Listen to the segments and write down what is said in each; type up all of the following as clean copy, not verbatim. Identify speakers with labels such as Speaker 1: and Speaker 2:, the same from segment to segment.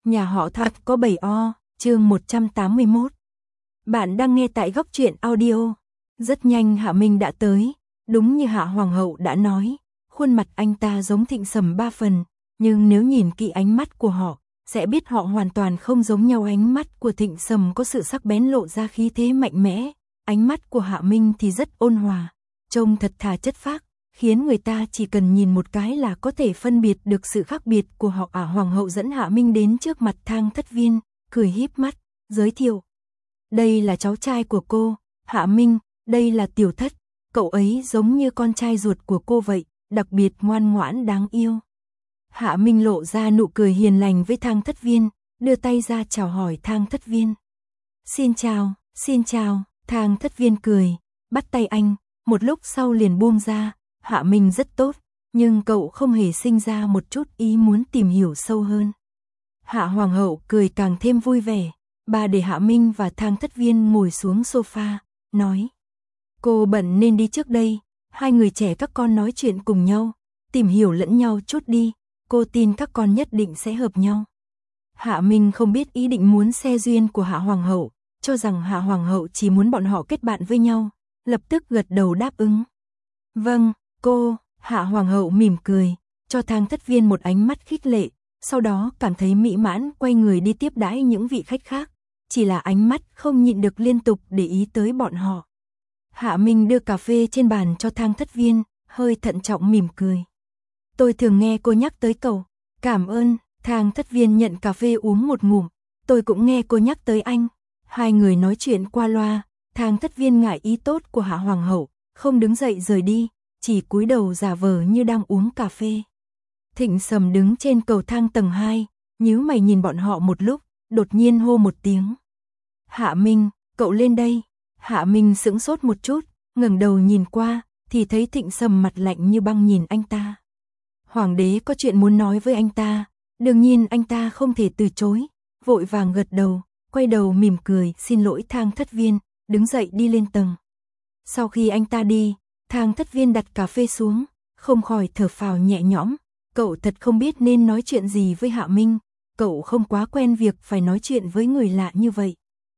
Speaker 1: Nhà họ Thạc có 7 o, chương 181. Bạn đang nghe tại Góc Truyện Audio. Rất nhanh Hạ Minh đã tới, đúng như Hạ Hoàng hậu đã nói, khuôn mặt anh ta giống Thịnh Sầm 3 phần, nhưng nếu nhìn kỹ ánh mắt của họ, sẽ biết họ hoàn toàn không giống nhau. Ánh mắt của Thịnh Sầm có sự sắc bén lộ ra khí thế mạnh mẽ, ánh mắt của Hạ Minh thì rất ôn hòa, trông thật thà chất phác, khiến người ta chỉ cần nhìn một cái là có thể phân biệt được sự khác biệt của họ. Hoàng hậu dẫn Hạ Minh đến trước mặt Thang Thất Viên, cười híp mắt, giới thiệu. Đây là cháu trai của cô, Hạ Minh, đây là Tiểu Thất, cậu ấy giống như con trai ruột của cô vậy, đặc biệt ngoan ngoãn đáng yêu. Hạ Minh lộ ra nụ cười hiền lành với Thang Thất Viên, đưa tay ra chào hỏi Thang Thất Viên. Xin chào, Thang Thất Viên cười, bắt tay anh, một lúc sau liền buông ra. Hạ Minh rất tốt, nhưng cậu không hề sinh ra một chút ý muốn tìm hiểu sâu hơn. Hạ Hoàng hậu cười càng thêm vui vẻ, bà để Hạ Minh và Thang Thất Viên ngồi xuống sofa, nói. Cô bận nên đi trước đây, hai người trẻ các con nói chuyện cùng nhau, tìm hiểu lẫn nhau chút đi, cô tin các con nhất định sẽ hợp nhau. Hạ Minh không biết ý định muốn xe duyên của Hạ Hoàng hậu, cho rằng Hạ Hoàng hậu chỉ muốn bọn họ kết bạn với nhau, lập tức gật đầu đáp ứng. Vâng, cô, Hạ Hoàng hậu mỉm cười, cho Thang Thất Viên một ánh mắt khích lệ, sau đó cảm thấy mỹ mãn quay người đi tiếp đãi những vị khách khác, chỉ là ánh mắt không nhịn được liên tục để ý tới bọn họ. Hạ Minh đưa cà phê trên bàn cho Thang Thất Viên, hơi thận trọng mỉm cười. Tôi thường nghe cô nhắc tới cậu, cảm ơn. Thang Thất Viên nhận cà phê uống một ngụm, tôi cũng nghe cô nhắc tới anh. Hai người nói chuyện qua loa, Thang Thất Viên ngại ý tốt của Hạ Hoàng hậu, không đứng dậy rời đi, chỉ cúi đầu giả vờ như đang uống cà phê. Thịnh Sầm đứng trên cầu thang tầng 2, nhíu mày nhìn bọn họ một lúc, đột nhiên hô một tiếng. Hạ Minh, cậu lên đây. Hạ Minh sững sốt một chút, ngẩng đầu nhìn qua, thì thấy Thịnh Sầm mặt lạnh như băng nhìn anh ta. Hoàng đế có chuyện muốn nói với anh ta, đương nhiên anh ta không thể từ chối, vội vàng gật đầu, quay đầu mỉm cười, xin lỗi Thang Thất Viên, đứng dậy đi lên tầng. Sau khi anh ta đi, Thang Thất Viên đặt cà phê xuống, không khỏi thở phào nhẹ nhõm, cậu thật không biết nên nói chuyện gì với Hạ Minh, cậu không quá quen việc phải nói chuyện với người lạ như vậy.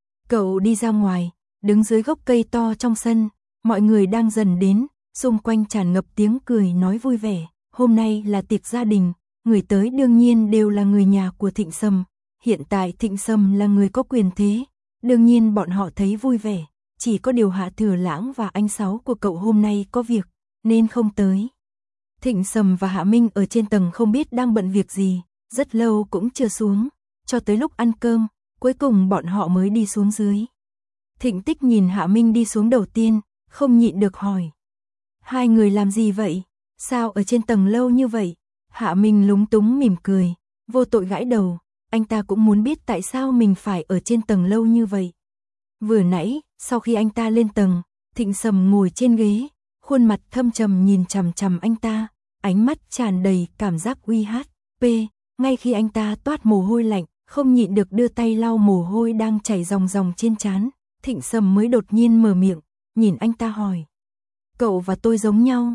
Speaker 1: Cậu đi ra ngoài, đứng dưới gốc cây to trong sân, mọi người đang dần đến, xung quanh tràn ngập tiếng cười nói vui vẻ, hôm nay là tiệc gia đình, người tới đương nhiên đều là người nhà của Thịnh Sầm, hiện tại Thịnh Sầm là người có quyền thế, đương nhiên bọn họ thấy vui vẻ. Chỉ có điều Hạ Thừa Lãng và anh Sáu của cậu hôm nay có việc, nên không tới. Thịnh Sầm và Hạ Minh ở trên tầng không biết đang bận việc gì, rất lâu cũng chưa xuống, cho tới lúc ăn cơm, cuối cùng bọn họ mới đi xuống dưới. Thịnh Tích nhìn Hạ Minh đi xuống đầu tiên, không nhịn được hỏi. Hai người làm gì vậy? Sao ở trên tầng lâu như vậy? Hạ Minh lúng túng mỉm cười, vô tội gãi đầu, anh ta cũng muốn biết tại sao mình phải ở trên tầng lâu như vậy. Vừa nãy, sau khi anh ta lên tầng, Thịnh Sầm ngồi trên ghế, khuôn mặt thâm trầm nhìn chằm chằm anh ta, ánh mắt tràn đầy cảm giác uy hát. Ngay khi anh ta toát mồ hôi lạnh, không nhịn được đưa tay lau mồ hôi đang chảy ròng ròng trên trán, Thịnh Sầm mới đột nhiên mở miệng, nhìn anh ta hỏi. Cậu và tôi giống nhau?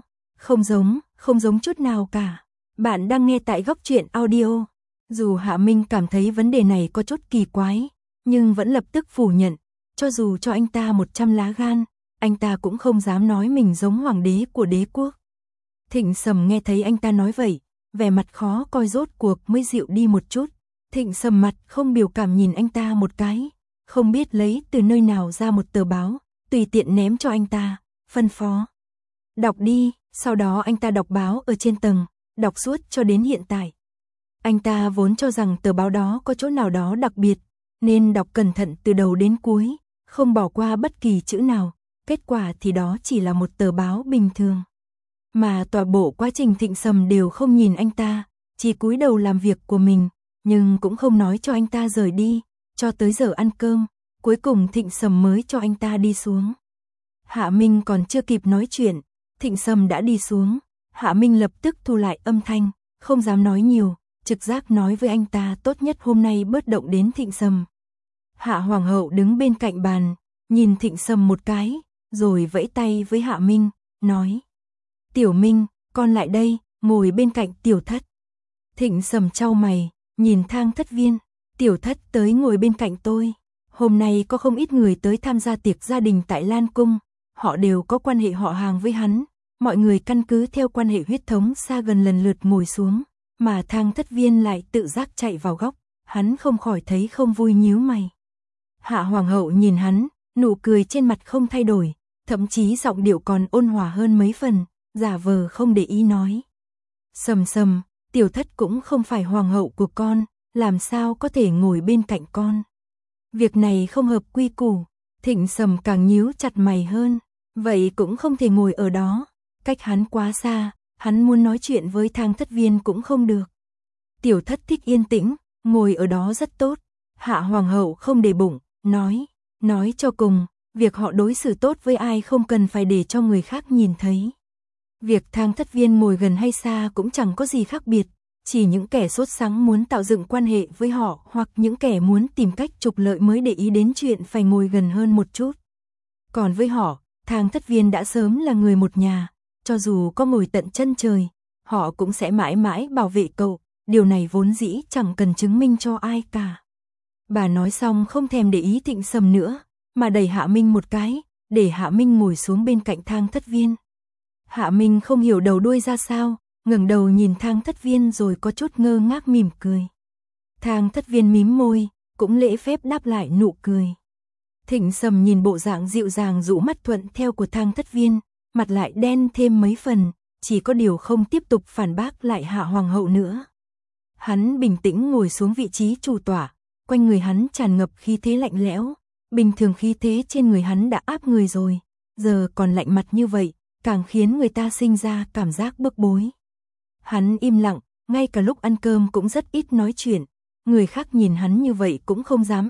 Speaker 1: Không giống chút nào cả. Bạn đang nghe tại Góc Truyện Audio. Dù Hạ Minh cảm thấy vấn đề này có chút kỳ quái, nhưng vẫn lập tức phủ nhận. Cho dù cho anh ta 100 lá gan, anh ta cũng không dám nói mình giống hoàng đế của đế quốc. Thịnh Sầm nghe thấy anh ta nói vậy, vẻ mặt khó coi rốt cuộc mới dịu đi một chút. Thịnh Sầm mặt không biểu cảm nhìn anh ta một cái, không biết lấy từ nơi nào ra một tờ báo, tùy tiện ném cho anh ta, phân phó. Đọc đi, sau đó anh ta đọc báo ở trên tầng, đọc suốt cho đến hiện tại. Anh ta vốn cho rằng tờ báo đó có chỗ nào đó đặc biệt, nên đọc cẩn thận từ đầu đến cuối, không bỏ qua bất kỳ chữ nào, kết quả thì đó chỉ là một tờ báo bình thường. Mà toàn bộ quá trình Thịnh Sầm đều không nhìn anh ta, chỉ cúi đầu làm việc của mình, nhưng cũng không nói cho anh ta rời đi, cho tới giờ ăn cơm, cuối cùng Thịnh Sầm mới cho anh ta đi xuống. Hạ Minh còn chưa kịp nói chuyện, Thịnh Sầm đã đi xuống, Hạ Minh lập tức thu lại âm thanh, không dám nói nhiều, trực giác nói với anh ta tốt nhất hôm nay bớt động đến Thịnh Sầm. Hạ Hoàng hậu đứng bên cạnh bàn, nhìn Thịnh Sầm một cái, rồi vẫy tay với Hạ Minh, nói. Tiểu Minh, con lại đây, ngồi bên cạnh Tiểu Thất. Thịnh Sầm chau mày, nhìn Thang Thất Viên, Tiểu Thất tới ngồi bên cạnh tôi. Hôm nay có không ít người tới tham gia tiệc gia đình tại Lan Cung, họ đều có quan hệ họ hàng với hắn, mọi người căn cứ theo quan hệ huyết thống xa gần lần lượt ngồi xuống, mà Thang Thất Viên lại tự giác chạy vào góc, hắn không khỏi thấy không vui nhíu mày. Hạ Hoàng hậu nhìn hắn, nụ cười trên mặt không thay đổi, thậm chí giọng điệu còn ôn hòa hơn mấy phần, giả vờ không để ý nói. Sầm sầm, Tiểu Thất cũng không phải hoàng hậu của con, làm sao có thể ngồi bên cạnh con. Việc này không hợp quy củ. Thịnh Sầm càng nhíu chặt mày hơn, vậy cũng không thể ngồi ở đó, cách hắn quá xa, hắn muốn nói chuyện với Thang Thất Viên cũng không được. Tiểu Thất thích yên tĩnh, ngồi ở đó rất tốt. Hạ Hoàng hậu không để bụng, nói cho cùng, việc họ đối xử tốt với ai không cần phải để cho người khác nhìn thấy. Việc Thang Thất Viên ngồi gần hay xa cũng chẳng có gì khác biệt, chỉ những kẻ sốt sắng muốn tạo dựng quan hệ với họ hoặc những kẻ muốn tìm cách trục lợi mới để ý đến chuyện phải ngồi gần hơn một chút. Còn với họ, Thang Thất Viên đã sớm là người một nhà, cho dù có ngồi tận chân trời, họ cũng sẽ mãi mãi bảo vệ cậu, điều này vốn dĩ chẳng cần chứng minh cho ai cả. Bà nói xong không thèm để ý Thịnh Sầm nữa, mà đẩy Hạ Minh một cái, để Hạ Minh ngồi xuống bên cạnh Thang Thất Viên. Hạ Minh không hiểu đầu đuôi ra sao, ngẩng đầu nhìn Thang Thất Viên rồi có chút ngơ ngác mỉm cười. Thang Thất Viên mím môi, cũng lễ phép đáp lại nụ cười. Thịnh Sầm nhìn bộ dạng dịu dàng dụ mắt thuận theo của Thang Thất Viên, mặt lại đen thêm mấy phần, chỉ có điều không tiếp tục phản bác lại Hạ Hoàng hậu nữa. Hắn bình tĩnh ngồi xuống vị trí chủ tọa, quanh người hắn tràn ngập khí thế lạnh lẽo, bình thường khí thế trên người hắn đã áp người rồi, giờ còn lạnh mặt như vậy, càng khiến người ta sinh ra cảm giác bức bối. Hắn im lặng, ngay cả lúc ăn cơm cũng rất ít nói chuyện, người khác nhìn hắn như vậy cũng không dám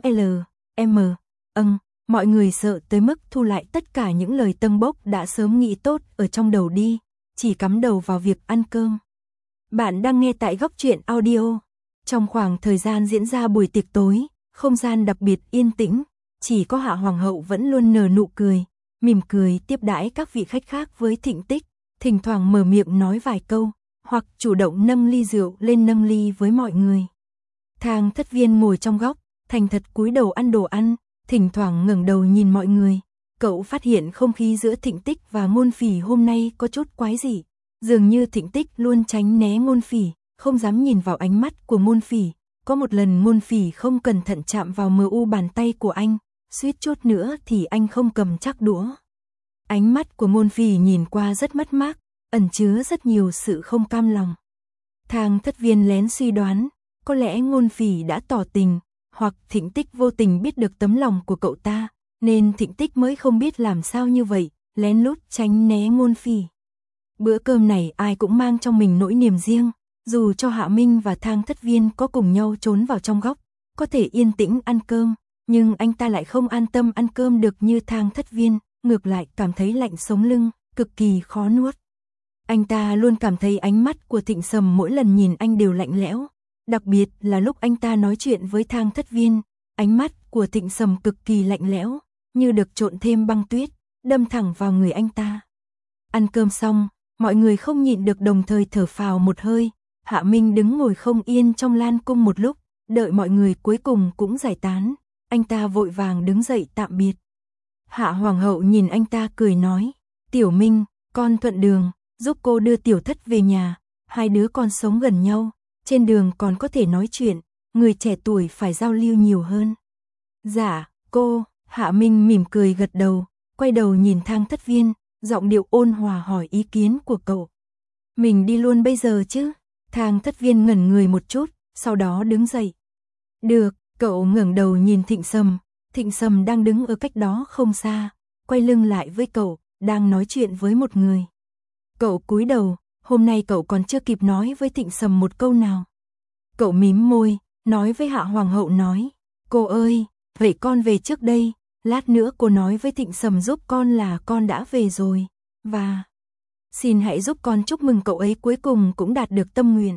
Speaker 1: mọi người sợ tới mức thu lại tất cả những lời tâng bốc đã sớm nghĩ tốt ở trong đầu đi, chỉ cắm đầu vào việc ăn cơm. Bạn đang nghe tại Góc Truyện Audio. Trong khoảng thời gian diễn ra buổi tiệc tối, không gian đặc biệt yên tĩnh, chỉ có Hạ Hoàng hậu vẫn luôn nở nụ cười, mỉm cười tiếp đãi các vị khách khác với Thịnh Tích, thỉnh thoảng mở miệng nói vài câu, hoặc chủ động nâng ly rượu lên nâng ly với mọi người. Thang Thất Viên ngồi trong góc, thành thật cúi đầu ăn đồ ăn, thỉnh thoảng ngẩng đầu nhìn mọi người. Cậu phát hiện không khí giữa Thịnh Tích và Ngôn Phỉ hôm nay có chút quái dị, dường như Thịnh Tích luôn tránh né Ngôn Phỉ, không dám nhìn vào ánh mắt của Ngôn Phỉ. Có một lần Ngôn Phỉ không cẩn thận chạm vào mu bàn tay của anh, suýt chút nữa thì anh không cầm chắc đũa. Ánh mắt của Ngôn Phỉ nhìn qua rất mất mát, ẩn chứa rất nhiều sự không cam lòng. Thang Thất Viên lén suy đoán, có lẽ Ngôn Phỉ đã tỏ tình, hoặc Thịnh Tích vô tình biết được tấm lòng của cậu ta, nên Thịnh Tích mới không biết làm sao như vậy, lén lút tránh né Ngôn Phỉ. Bữa cơm này ai cũng mang trong mình nỗi niềm riêng, dù cho Hạ Minh và Thang Thất Viên có cùng nhau trốn vào trong góc, có thể yên tĩnh ăn cơm, nhưng anh ta lại không an tâm ăn cơm được như Thang Thất Viên, ngược lại cảm thấy lạnh sống lưng, cực kỳ khó nuốt. Anh ta luôn cảm thấy ánh mắt của Thịnh Sầm mỗi lần nhìn anh đều lạnh lẽo, đặc biệt là lúc anh ta nói chuyện với Thang Thất Viên, ánh mắt của Thịnh Sầm cực kỳ lạnh lẽo, như được trộn thêm băng tuyết, đâm thẳng vào người anh ta. Ăn cơm xong, mọi người không nhịn được đồng thời thở phào một hơi. Hạ Minh đứng ngồi không yên trong Lan Cung một lúc, đợi mọi người cuối cùng cũng giải tán, anh ta vội vàng đứng dậy tạm biệt. Hạ Hoàng hậu nhìn anh ta cười nói, Tiểu Minh, con thuận đường, giúp cô đưa Tiểu Thất về nhà, hai đứa con sống gần nhau, trên đường còn có thể nói chuyện, người trẻ tuổi phải giao lưu nhiều hơn. Dạ, cô. Hạ Minh mỉm cười gật đầu, quay đầu nhìn Thang Thất Viên, giọng điệu ôn hòa hỏi ý kiến của cậu. Mình đi luôn bây giờ chứ? Thang Thất Viên ngẩn người một chút, sau đó đứng dậy. Được, cậu ngẩng đầu nhìn Thịnh Sầm đang đứng ở cách đó không xa, quay lưng lại với cậu, đang nói chuyện với một người. Cậu cúi đầu, hôm nay cậu còn chưa kịp nói với Thịnh Sầm một câu nào. Cậu mím môi, nói với Hạ Hoàng hậu nói, cô ơi, vậy con về trước đây, lát nữa cô nói với Thịnh Sầm giúp con là con đã về rồi, và xin hãy giúp con chúc mừng cậu ấy cuối cùng cũng đạt được tâm nguyện.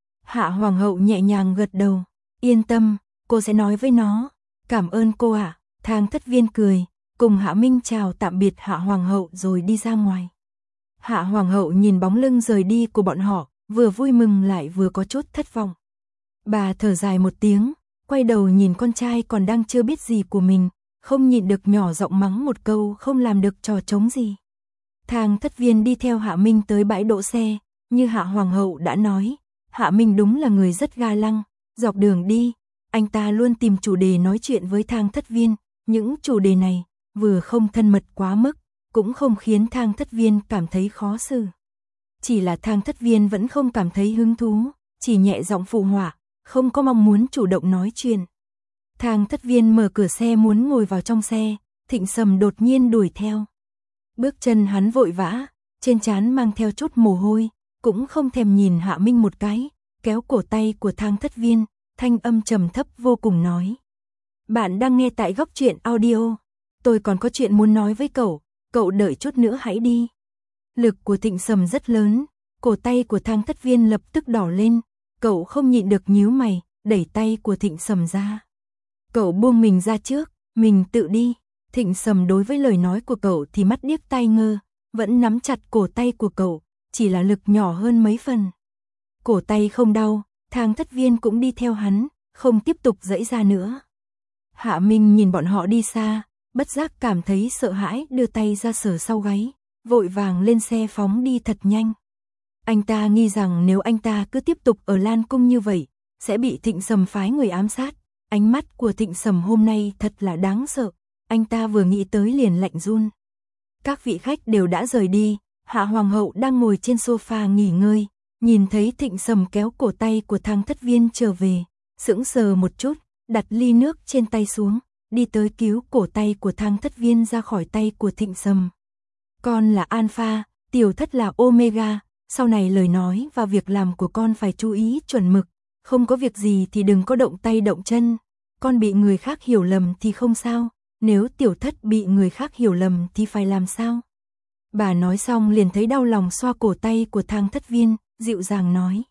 Speaker 1: Hạ Hoàng hậu nhẹ nhàng gật đầu, yên tâm, cô sẽ nói với nó, cảm ơn cô ạ. Thang Thất Viên cười, cùng Hạ Minh chào tạm biệt Hạ Hoàng hậu rồi đi ra ngoài. Hạ Hoàng hậu nhìn bóng lưng rời đi của bọn họ, vừa vui mừng lại vừa có chút thất vọng. Bà thở dài một tiếng, quay đầu nhìn con trai còn đang chưa biết gì của mình, không nhịn được nhỏ giọng mắng một câu không làm được trò trống gì. Thang Thất Viên đi theo Hạ Minh tới bãi đỗ xe, như Hạ Hoàng hậu đã nói, Hạ Minh đúng là người rất ga lăng, dọc đường đi, anh ta luôn tìm chủ đề nói chuyện với Thang Thất Viên, những chủ đề này, vừa không thân mật quá mức, cũng không khiến Thang Thất Viên cảm thấy khó xử. Chỉ là Thang Thất Viên vẫn không cảm thấy hứng thú, chỉ nhẹ giọng phụ họa, không có mong muốn chủ động nói chuyện. Thang Thất Viên mở cửa xe muốn ngồi vào trong xe, Thịnh Sầm đột nhiên đuổi theo. Bước chân hắn vội vã, trên trán mang theo chút mồ hôi, cũng không thèm nhìn Hạ Minh một cái, kéo cổ tay của Thang Thất Viên, thanh âm trầm thấp vô cùng nói. Bạn đang nghe tại Góc Truyện Audio, tôi còn có chuyện muốn nói với cậu đợi chút nữa hãy đi. Lực của Thịnh Sầm rất lớn, cổ tay của Thang Thất Viên lập tức đỏ lên, cậu không nhịn được nhíu mày, đẩy tay của Thịnh Sầm ra. Cậu buông mình ra trước, mình tự đi. Thịnh Sầm đối với lời nói của cậu thì mắt điếc tai ngơ, vẫn nắm chặt cổ tay của cậu, chỉ là lực nhỏ hơn mấy phần. Cổ tay không đau, Thang Thất Viên cũng đi theo hắn, không tiếp tục giãy ra nữa. Hạ Minh nhìn bọn họ đi xa, bất giác cảm thấy sợ hãi, đưa tay ra sờ sau gáy, vội vàng lên xe phóng đi thật nhanh. Anh ta nghi rằng nếu anh ta cứ tiếp tục ở Lan Cung như vậy, sẽ bị Thịnh Sầm phái người ám sát. Ánh mắt của Thịnh Sầm hôm nay thật là đáng sợ, anh ta vừa nghĩ tới liền lạnh run. Các vị khách đều đã rời đi, Hạ Hoàng hậu đang ngồi trên sofa nghỉ ngơi, nhìn thấy Thịnh Sầm kéo cổ tay của Thang Thất Viên trở về, sững sờ một chút, đặt ly nước trên tay xuống, đi tới cứu cổ tay của Thang Thất Viên ra khỏi tay của Thịnh Sầm. Con là Alpha, tiểu thất là Omega, sau này lời nói và việc làm của con phải chú ý chuẩn mực, không có việc gì thì đừng có động tay động chân, con bị người khác hiểu lầm thì không sao, nếu tiểu thất bị người khác hiểu lầm thì phải làm sao? Bà nói xong liền thấy đau lòng xoa cổ tay của Thang Thất Viên, dịu dàng nói.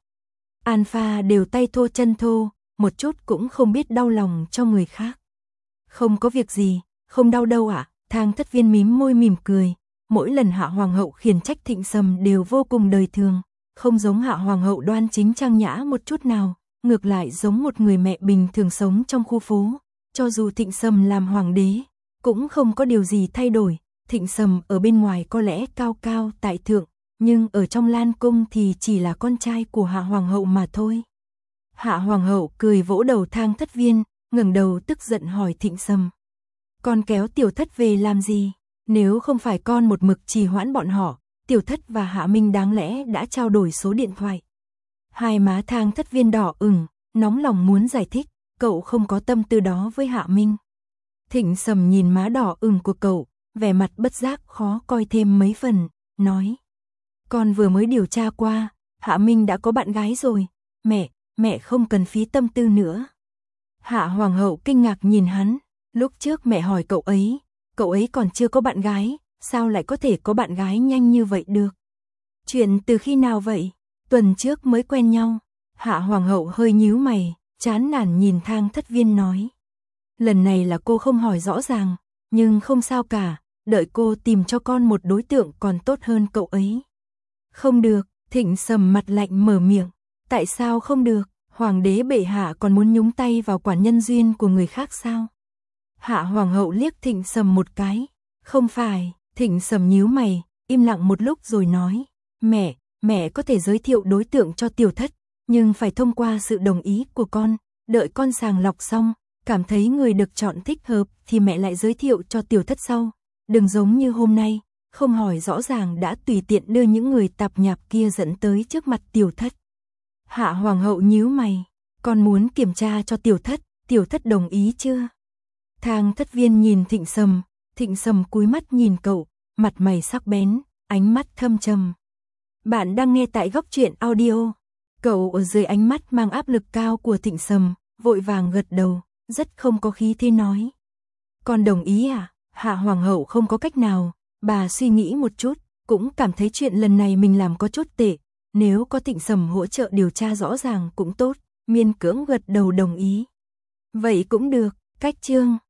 Speaker 1: Alpha đều tay thô chân thô, một chút cũng không biết đau lòng cho người khác. Không có việc gì, không đau đâu ạ. Thang Thất Viên mím môi mỉm cười, mỗi lần Hạ Hoàng hậu khiển trách Thịnh Sầm đều vô cùng đời thường, không giống Hạ Hoàng hậu đoan chính trang nhã một chút nào, ngược lại giống một người mẹ bình thường sống trong khu phố. Cho dù Thịnh Sầm làm hoàng đế, cũng không có điều gì thay đổi. Thịnh Sầm ở bên ngoài có lẽ cao cao tại thượng, nhưng ở trong Lan Cung thì chỉ là con trai của Hạ Hoàng hậu mà thôi. Hạ Hoàng hậu cười vỗ đầu Thang Thất Viên, ngẩng đầu tức giận hỏi Thịnh Sầm. Con kéo tiểu thất về làm gì? Nếu không phải con một mực trì hoãn bọn họ, tiểu thất và Hạ Minh đáng lẽ đã trao đổi số điện thoại. Hai má Thang Thất Viên đỏ ửng, nóng lòng muốn giải thích, cậu không có tâm tư đó với Hạ Minh. Thịnh Sầm nhìn má đỏ ửng của cậu, vẻ mặt bất giác khó coi thêm mấy phần, nói. Con vừa mới điều tra qua, Hạ Minh đã có bạn gái rồi, mẹ không cần phí tâm tư nữa. Hạ Hoàng hậu kinh ngạc nhìn hắn, lúc trước mẹ hỏi cậu ấy còn chưa có bạn gái, sao lại có thể có bạn gái nhanh như vậy được? Chuyện từ khi nào vậy? Tuần trước mới quen nhau. Hạ Hoàng hậu hơi nhíu mày, chán nản nhìn Thang Thất Viên nói. Lần này là cô không hỏi rõ ràng, nhưng không sao cả, đợi cô tìm cho con một đối tượng còn tốt hơn cậu ấy. Không được, Thịnh Sầm mặt lạnh mở miệng. Tại sao không được? Hoàng đế bệ hạ còn muốn nhúng tay vào quản nhân duyên của người khác sao? Hạ Hoàng hậu liếc Thịnh Sầm một cái. Không phải. Thịnh Sầm nhíu mày, im lặng một lúc rồi nói. Mẹ có thể giới thiệu đối tượng cho tiểu thất, nhưng phải thông qua sự đồng ý của con. Đợi con sàng lọc xong, cảm thấy người được chọn thích hợp thì mẹ lại giới thiệu cho tiểu thất sau. Đừng giống như hôm nay, không hỏi rõ ràng đã tùy tiện đưa những người tạp nhạp kia dẫn tới trước mặt tiểu thất. Hạ Hoàng hậu nhíu mày, con muốn kiểm tra cho tiểu thất đồng ý chưa? Thang Thất Viên nhìn Thịnh Sầm cúi mắt nhìn cậu, mặt mày sắc bén, ánh mắt thâm trầm. Bạn đang nghe tại Góc Truyện Audio. Cậu ở dưới ánh mắt mang áp lực cao của Thịnh Sầm, vội vàng gật đầu, rất không có khí thế nói. Con đồng ý à? Hạ Hoàng hậu không có cách nào, bà suy nghĩ một chút, cũng cảm thấy chuyện lần này mình làm có chút tệ. Nếu có Thịnh Sầm hỗ trợ điều tra rõ ràng cũng tốt, miên cưỡng gật đầu đồng ý. Vậy cũng được, cách chương.